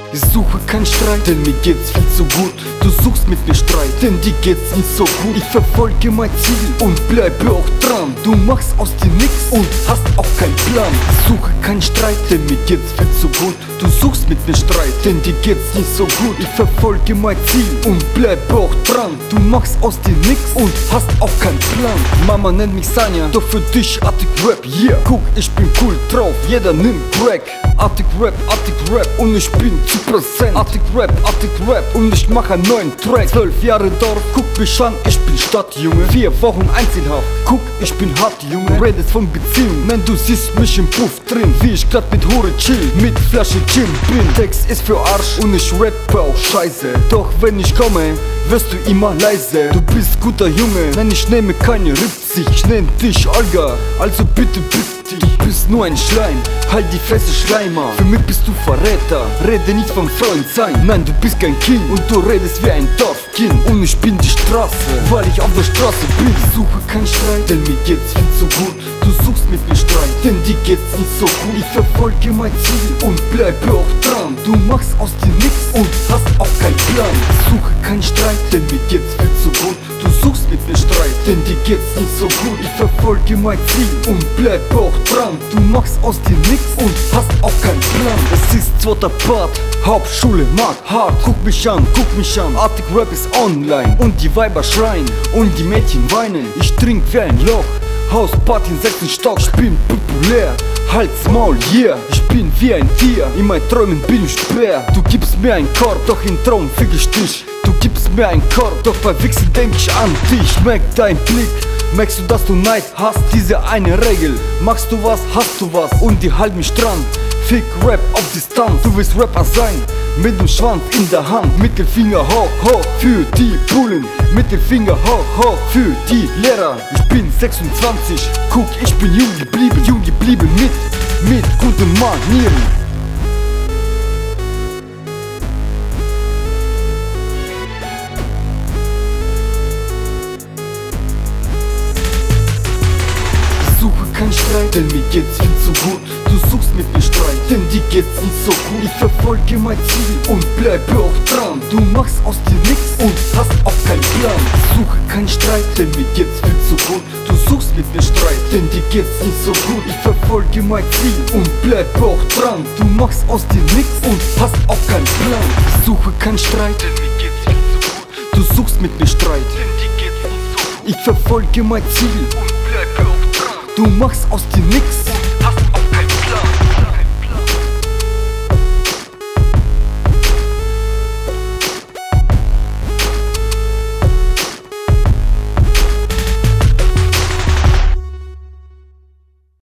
Ich suche keinen Streit, denn mir geht's viel zu gut. Du suchst mit mir Streit, denn dir geht's nicht so gut. Ich verfolge mein Ziel und bleibe auch dran. Du machst aus dir nix und hast auch keinen Plan. Ich suche keinen Streit, denn mir geht's viel zu gut. Du suchst mit mir Streit, denn dir geht's nicht so gut. Ich verfolge mein Ziel und bleibe auch dran. Du machst aus dir nix und hast auch keinen Plan. Mama nennt mich Sanja, doch für dich Attic Rap, yeah. Guck, ich bin cool drauf, jeder nimmt Crack. Attic Rap und ich bin zu präsent. Attic Rap und ich mach einen neuen Track. 12 Jahre Dorf, guck mich an, ich bin Stadtjunge. 4 Wochen Einzelhaft, guck, ich bin hart, Junge. Du redest von Beziehung, nein, du siehst mich im Puff drin. Wie ich grad mit Hure chill, mit Flasche Gin bin. Text ist für Arsch und ich rappe auch scheiße. Doch wenn ich komme, wirst du immer leise. Du bist guter Junge, nein, ich nehme keine Rücksicht. Ich nenn dich Olga, also bitte dich. Du bist nur ein Schleim, halt die Fresse, Schleimer. Für mich bist du Verräter, rede nicht vom Freund sein. Nein, du bist kein Kind und du redest wie ein Dorfkind. Und ich bin die Straße, weil ich auf der Straße bin. Ich suche keinen Streit, denn mir geht's viel zu gut. Du suchst mit mir Streit, denn dir geht's nicht so gut. Ich verfolge mein Ziel und bleibe auch dran. Du machst aus dir nix und hast auch keinen Plan. Ich suche keinen Streit, denn mir geht's viel zu gut. Du suchst mit mir Streit, denn dir geht's nicht so gut. Ich verfolge mein Ziel und bleibe auch dran. Du machst aus dir nix und hast auch keinen Plan. Es ist zweiter Part, Hauptschule, Markt hart. Guck mich an, Attic Rap ist online. Und die Weiber schreien und die Mädchen weinen. Ich trink wie ein Loch, Hausparty im 6. Stock. Ich bin populär, halt's Maul, yeah. Ich bin wie ein Tier, in meinen Träumen bin ich Bär. Du gibst mir einen Korb, doch im Traum fick ich dich. Du gibst mir einen Korb, doch bei Wichsen denk ich an dich. Merk dein Blick, merkst du, dass du Neid hast? Diese eine Regel, machst du was, hast du was. Und die halten mich dran, fick Rap auf Distanz. Du willst Rapper sein, mit dem Schwanz in der Hand. Mittelfinger hoch, hoch für die Bullen. Mittelfinger hoch, hoch für die Lehrer. Ich bin 26, guck, ich bin jung geblieben mit guten Manieren. Kein Streit, denn mir geht's viel zu gut. Du suchst mit mir Streit, denn dir geht's nicht so gut. Ich verfolge mein Ziel und bleibe auch dran. Du machst aus dir nix und hast auch keinen Plan. Ich suche keinen Streit, denn mir geht's viel zu gut. Du suchst mit mir Streit, denn dir geht's nicht so gut. Ich verfolge mein Ziel und bleibe auch dran. Du machst aus dir nix und hast auch keinen Plan. Ich suche keinen Streit, denn mir geht's viel zu gut. Du suchst mit mir Streit, denn dir geht's nicht so gut. Ich verfolge mein Ziel und bleibe auch dran. Du machst aus dir nix.